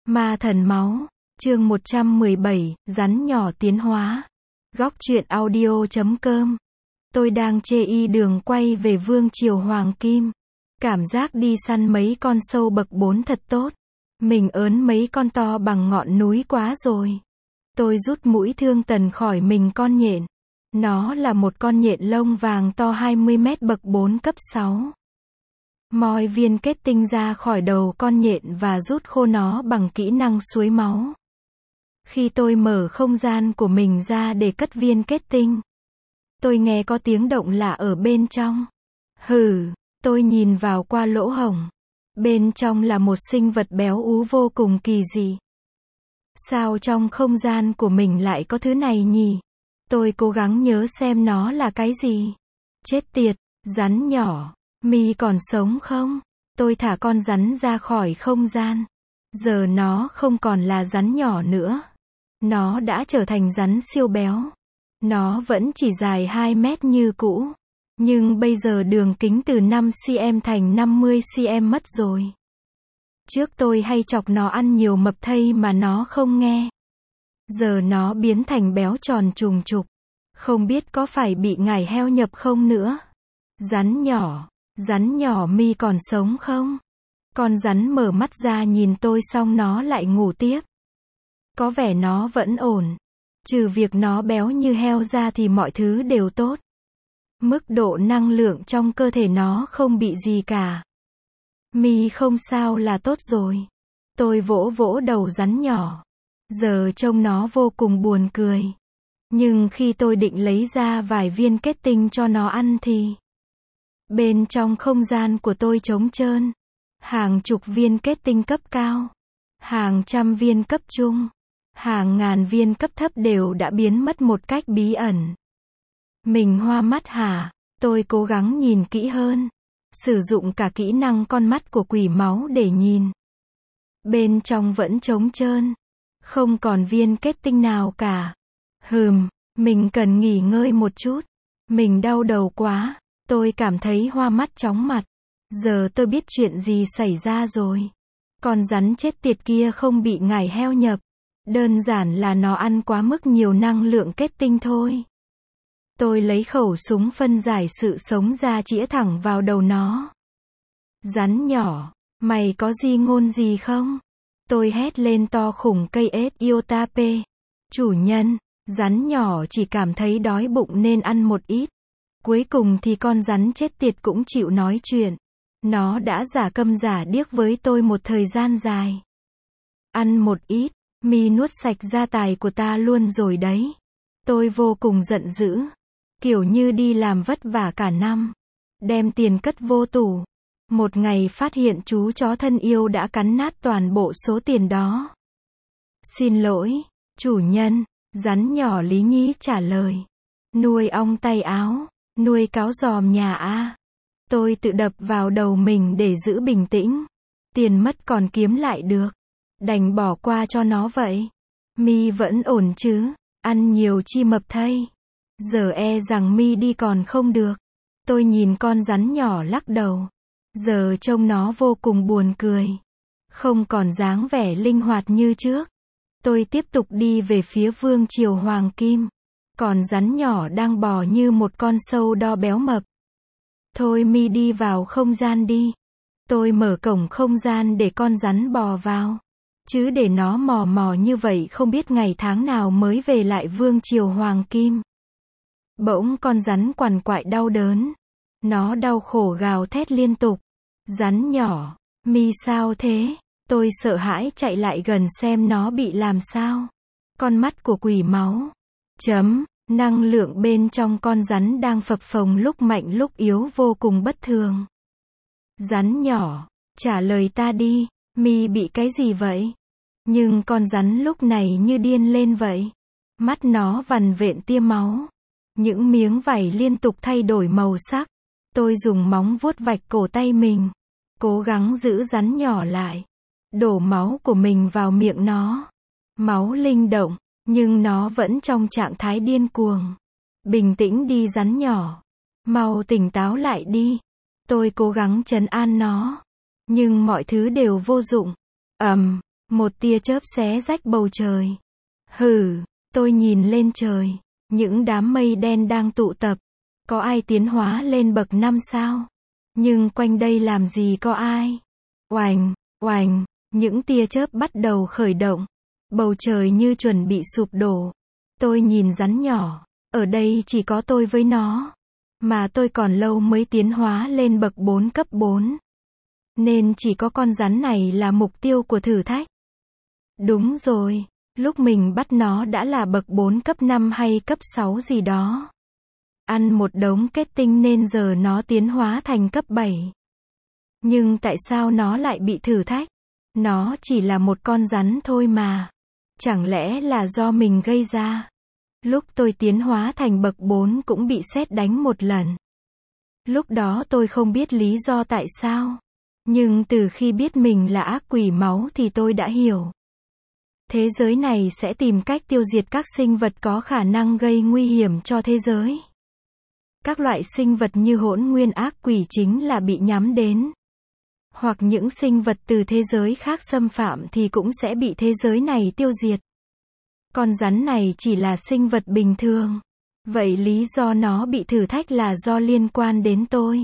Ma thần máu, chương 117, rắn nhỏ tiến hóa. Góc truyện audio.com. Tôi đang chê đường quay về Vương triều Hoàng Kim. Cảm giác đi săn mấy con sâu bậc 4 thật tốt. Mình ớn mấy con to bằng ngọn núi quá rồi. Tôi rút mũi thương tần khỏi mình con nhện. Nó là một con nhện lông vàng to 20 mét bậc 4 cấp 6. Moi viên kết tinh ra khỏi đầu con nhện và rút khô nó bằng kỹ năng suối máu. Khi tôi mở không gian của mình ra để cất viên kết tinh, tôi nghe có tiếng động lạ ở bên trong. Tôi nhìn vào qua lỗ hổng. Bên trong là một sinh vật béo ú vô cùng kỳ dị. Sao trong không gian của mình lại có thứ này nhỉ? Tôi cố gắng nhớ xem nó là cái gì. Chết tiệt, rắn nhỏ. Mi còn sống không? Tôi thả con rắn ra khỏi không gian. Giờ nó không còn là rắn nhỏ nữa. Nó đã trở thành rắn siêu béo. Nó vẫn chỉ dài 2 mét như cũ. Nhưng bây giờ đường kính từ 5cm thành 50cm mất rồi. Trước tôi hay chọc nó ăn nhiều mập thây mà nó không nghe. Giờ nó biến thành béo tròn trùng trục. Không biết có phải bị ngải heo nhập không nữa. Rắn nhỏ mi còn sống không? Con rắn mở mắt ra nhìn tôi xong nó lại ngủ tiếp. Có vẻ nó vẫn ổn. Trừ việc nó béo như heo ra thì mọi thứ đều tốt. Mức độ năng lượng trong cơ thể nó không bị gì cả. Mi không sao là tốt rồi. Tôi vỗ vỗ đầu rắn nhỏ. Giờ trông nó vô cùng buồn cười. Nhưng khi tôi định lấy ra vài viên kết tinh cho nó ăn thì bên trong không gian của tôi trống trơn. Hàng chục viên kết tinh cấp cao. Hàng trăm viên cấp trung. Hàng ngàn viên cấp thấp đều đã biến mất một cách bí ẩn. Mình hoa mắt hả? Tôi cố gắng nhìn kỹ hơn. Sử dụng cả kỹ năng con mắt của quỷ máu để nhìn. Bên trong vẫn trống trơn. Không còn viên kết tinh nào cả. Mình cần nghỉ ngơi một chút. Mình đau đầu quá. Tôi cảm thấy hoa mắt chóng mặt. Giờ tôi biết chuyện gì xảy ra rồi. Con rắn chết tiệt kia không bị ngải heo nhập. Đơn giản là nó ăn quá mức nhiều năng lượng kết tinh thôi. Tôi lấy khẩu súng phân giải sự sống ra chĩa thẳng vào đầu nó. Rắn nhỏ, mày có di ngôn gì không? Tôi hét lên to khủng cây ết Iotape. Chủ nhân, rắn nhỏ chỉ cảm thấy đói bụng nên ăn một ít. Cuối cùng thì con rắn chết tiệt cũng chịu nói chuyện. Nó đã giả câm giả điếc với tôi một thời gian dài. Ăn một ít, mi nuốt sạch gia tài của ta luôn rồi đấy. Tôi vô cùng giận dữ. Kiểu như đi làm vất vả cả năm. Đem tiền cất vô tủ. Một ngày phát hiện chú chó thân yêu đã cắn nát toàn bộ số tiền đó. Xin lỗi, chủ nhân. Rắn nhỏ lý nhí trả lời. Nuôi ong tay áo. Nuôi cáo giòm nhà a. Tôi tự đập vào đầu mình để giữ bình tĩnh. Tiền mất còn kiếm lại được. Đành bỏ qua cho nó vậy. Mi vẫn ổn chứ? Ăn nhiều chi mập thây. Giờ e rằng mi đi còn không được. Tôi nhìn con rắn nhỏ lắc đầu. Giờ trông nó vô cùng buồn cười. Không còn dáng vẻ linh hoạt như trước. Tôi tiếp tục đi về phía Vương triều Hoàng Kim. Còn rắn nhỏ đang bò như một con sâu đo béo mập. Thôi mi đi vào không gian đi. Tôi mở cổng không gian để con rắn bò vào. Chứ để nó mò mò như vậy không biết ngày tháng nào mới về lại Vương triều Hoàng Kim. Bỗng con rắn quằn quại đau đớn. Nó đau khổ gào thét liên tục. Rắn nhỏ, mi sao thế? Tôi sợ hãi chạy lại gần xem nó bị làm sao. Con mắt của quỷ máu. Năng lượng bên trong con rắn đang phập phồng lúc mạnh lúc yếu vô cùng bất thường. Rắn nhỏ, trả lời ta đi, mi bị cái gì vậy? Nhưng con rắn lúc này như điên lên vậy. Mắt nó vằn vện tia máu. Những miếng vảy liên tục thay đổi màu sắc. Tôi dùng móng vuốt vạch cổ tay mình. Cố gắng giữ rắn nhỏ lại. Đổ máu của mình vào miệng nó. Máu linh động. Nhưng nó vẫn trong trạng thái điên cuồng. Bình tĩnh đi rắn nhỏ. Mau tỉnh táo lại đi. Tôi cố gắng trấn an nó. Nhưng mọi thứ đều vô dụng. Một tia chớp xé rách bầu trời. Hừ, tôi nhìn lên trời. Những đám mây đen đang tụ tập. Có ai tiến hóa lên bậc 5 sao? Nhưng quanh đây làm gì có ai? Oành, oành, những tia chớp bắt đầu khởi động. Bầu trời như chuẩn bị sụp đổ. Tôi nhìn rắn nhỏ. Ở đây chỉ có tôi với nó. Mà tôi còn lâu mới tiến hóa lên bậc 4 cấp 4. Nên chỉ có con rắn này là mục tiêu của thử thách. Đúng rồi, lúc mình bắt nó đã là bậc 4 cấp 5 hay cấp 6 gì đó. Ăn một đống kết tinh nên giờ nó tiến hóa thành cấp 7. Nhưng tại sao nó lại bị thử thách? Nó chỉ là một con rắn thôi mà. Chẳng lẽ là do mình gây ra? Lúc tôi tiến hóa thành bậc 4 cũng bị sét đánh một lần. Lúc đó tôi không biết lý do tại sao. Nhưng từ khi biết mình là ác quỷ máu thì tôi đã hiểu. Thế giới này sẽ tìm cách tiêu diệt các sinh vật có khả năng gây nguy hiểm cho thế giới. Các loại sinh vật như hỗn nguyên ác quỷ chính là bị nhắm đến. Hoặc những sinh vật từ thế giới khác xâm phạm thì cũng sẽ bị thế giới này tiêu diệt. Con rắn này chỉ là sinh vật bình thường. Vậy lý do nó bị thử thách là do liên quan đến tôi.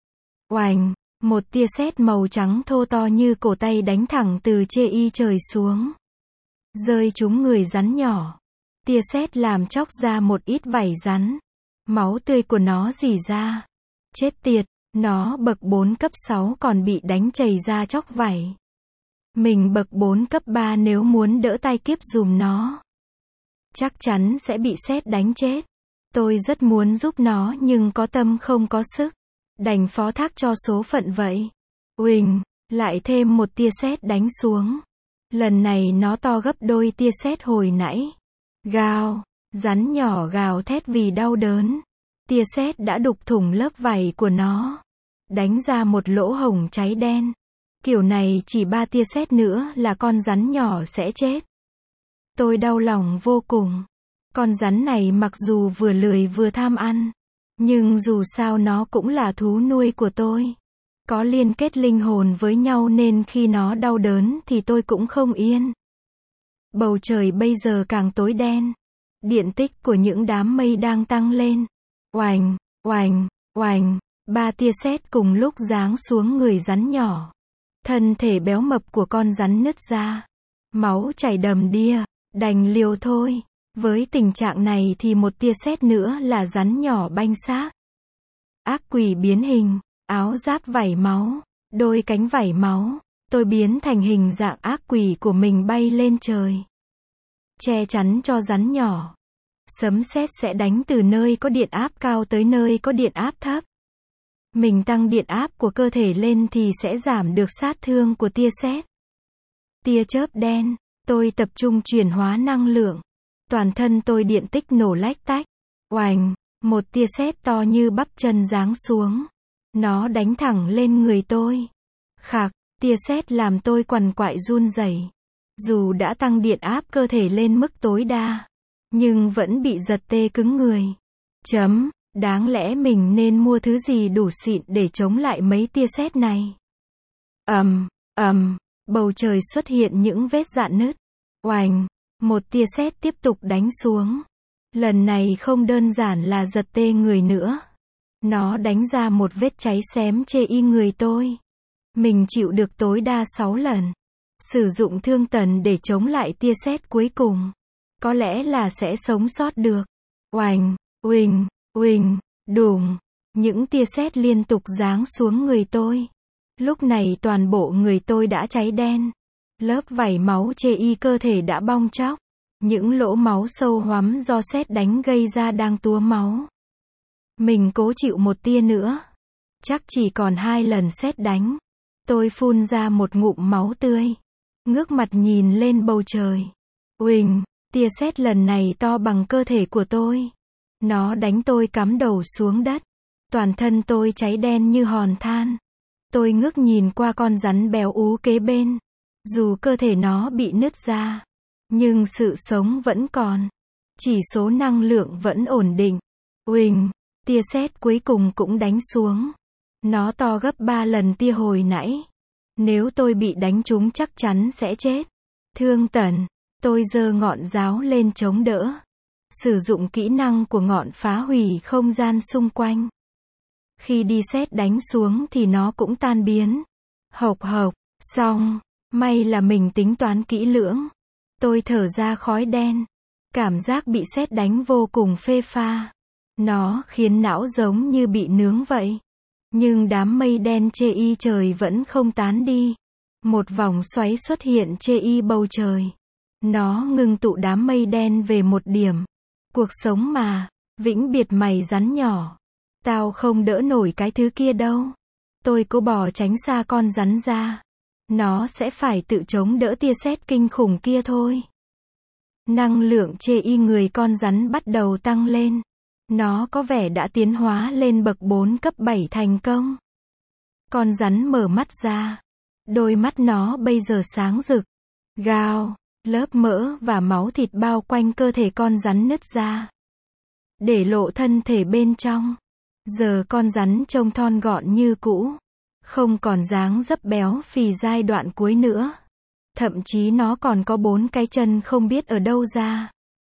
Oành, một tia sét màu trắng thô to như cổ tay đánh thẳng từ chê y trời xuống. Rơi trúng người rắn nhỏ. Tia sét làm chóc ra một ít vảy rắn. Máu tươi của nó rỉ ra. Chết tiệt, nó bậc 4 cấp 6 còn bị đánh chảy ra chóc vảy. Mình bậc 4 cấp 3 nếu muốn đỡ tai kiếp dùm nó. Chắc chắn sẽ bị sét đánh chết. Tôi rất muốn giúp nó nhưng có tâm không có sức. Đành phó thác cho số phận vậy. Uỳnh, lại thêm một tia sét đánh xuống. Lần này nó to gấp đôi tia sét hồi nãy. Gào, rắn nhỏ gào thét vì đau đớn. Tia sét đã đục thủng lớp vảy của nó. Đánh ra một lỗ hổng cháy đen. Kiểu này chỉ 3 tia sét nữa là con rắn nhỏ sẽ chết. Tôi đau lòng vô cùng. Con rắn này mặc dù vừa lười vừa tham ăn. Nhưng dù sao nó cũng là thú nuôi của tôi. Có liên kết linh hồn với nhau nên khi nó đau đớn thì tôi cũng không yên. Bầu trời bây giờ càng tối đen. Điện tích của những đám mây đang tăng lên. Oành, oành, oành. 3 tia sét cùng lúc giáng xuống người rắn nhỏ. Thân thể béo mập của con rắn nứt ra. Máu chảy đầm đìa. Đành liều thôi. Với tình trạng này thì một tia sét nữa là rắn nhỏ banh xác. Ác quỷ biến hình. Áo giáp vảy máu. Đôi cánh vảy máu. Tôi biến thành hình dạng ác quỷ của mình bay lên trời. Che chắn cho rắn nhỏ. Sấm sét sẽ đánh từ nơi có điện áp cao tới nơi có điện áp thấp. Mình tăng điện áp của cơ thể lên thì sẽ giảm được sát thương của tia sét. Tia chớp đen. Tôi tập trung chuyển hóa năng lượng. Toàn thân tôi điện tích nổ lách tách. Oành, một tia sét to như bắp chân giáng xuống. Nó đánh thẳng lên người tôi. Khạc, tia sét làm tôi quằn quại run rẩy. Dù đã tăng điện áp cơ thể lên mức tối đa, nhưng vẫn bị giật tê cứng người. Đáng lẽ mình nên mua thứ gì đủ xịn để chống lại mấy tia sét này. Bầu trời xuất hiện những vết rạn nứt. Oành, một tia sét tiếp tục đánh xuống. Lần này không đơn giản là giật tê người nữa. Nó đánh ra một vết cháy xém chê y người tôi. Mình chịu được tối đa 6 lần. Sử dụng thương tần để chống lại tia sét cuối cùng. Có lẽ là sẽ sống sót được. Oành, uỳnh, uỳnh, đùng. Những tia sét liên tục giáng xuống người tôi. Lúc này toàn bộ người tôi đã cháy đen. Lớp vảy máu chê y cơ thể đã bong tróc. Những lỗ máu sâu hoắm do sét đánh gây ra đang túa máu. Mình cố chịu một tia nữa. Chắc chỉ còn 2 lần sét đánh. Tôi phun ra một ngụm máu tươi. Ngước mặt nhìn lên bầu trời. Uỳnh, tia sét lần này to bằng cơ thể của tôi. Nó đánh tôi cắm đầu xuống đất. Toàn thân tôi cháy đen như hòn than. Tôi ngước nhìn qua con rắn béo ú kế bên. Dù cơ thể nó bị nứt ra, nhưng sự sống vẫn còn. Chỉ số năng lượng vẫn ổn định. Uỳnh, tia sét cuối cùng cũng đánh xuống. Nó to gấp 3 lần tia hồi nãy. Nếu tôi bị đánh trúng chắc chắn sẽ chết. Thương tần. Tôi giơ ngọn giáo lên chống đỡ. Sử dụng kỹ năng của ngọn phá hủy không gian xung quanh. Khi đi sét đánh xuống thì nó cũng tan biến. Hộc hộc, xong. May là mình tính toán kỹ lưỡng. Tôi thở ra khói đen. Cảm giác bị sét đánh vô cùng phê pha. Nó khiến não giống như bị nướng vậy. Nhưng đám mây đen chê y trời vẫn không tán đi. Một vòng xoáy xuất hiện chê y bầu trời. Nó ngưng tụ đám mây đen về một điểm. Cuộc sống mà, vĩnh biệt mày rắn nhỏ. Tao không đỡ nổi cái thứ kia đâu. Tôi cố bỏ tránh xa con rắn ra. Nó sẽ phải tự chống đỡ tia sét kinh khủng kia thôi. Năng lượng chê y người con rắn bắt đầu tăng lên. Nó có vẻ đã tiến hóa lên bậc 4 cấp 7 thành công. Con rắn mở mắt ra. Đôi mắt nó bây giờ sáng rực. Gào, lớp mỡ và máu thịt bao quanh cơ thể con rắn nứt ra. Để lộ thân thể bên trong. Giờ con rắn trông thon gọn như cũ. Không còn dáng dấp béo phì giai đoạn cuối nữa. Thậm chí nó còn có 4 cái chân không biết ở đâu ra.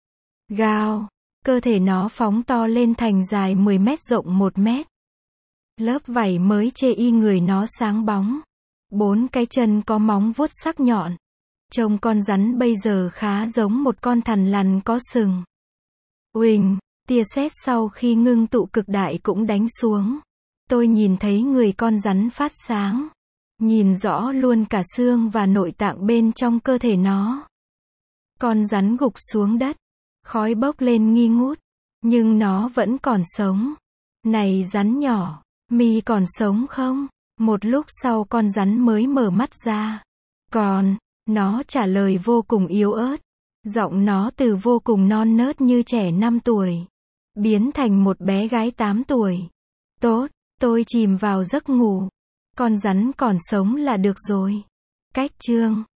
Gào, cơ thể nó phóng to lên thành dài 10 mét rộng 1 mét. Lớp vảy mới chê y người nó sáng bóng. 4 cái chân có móng vuốt sắc nhọn. Trông con rắn bây giờ khá giống một con thằn lằn có sừng. Uỳnh, tia sét sau khi ngưng tụ cực đại cũng đánh xuống. Tôi nhìn thấy người con rắn phát sáng. Nhìn rõ luôn cả xương và nội tạng bên trong cơ thể nó. Con rắn gục xuống đất. Khói bốc lên nghi ngút. Nhưng nó vẫn còn sống. Này rắn nhỏ, mi còn sống không? Một lúc sau con rắn mới mở mắt ra. Còn, nó trả lời vô cùng yếu ớt. Giọng nó từ vô cùng non nớt như trẻ 5 tuổi. Biến thành một bé gái 8 tuổi. Tốt, tôi chìm vào giấc ngủ. Con rắn còn sống là được rồi. Cách chương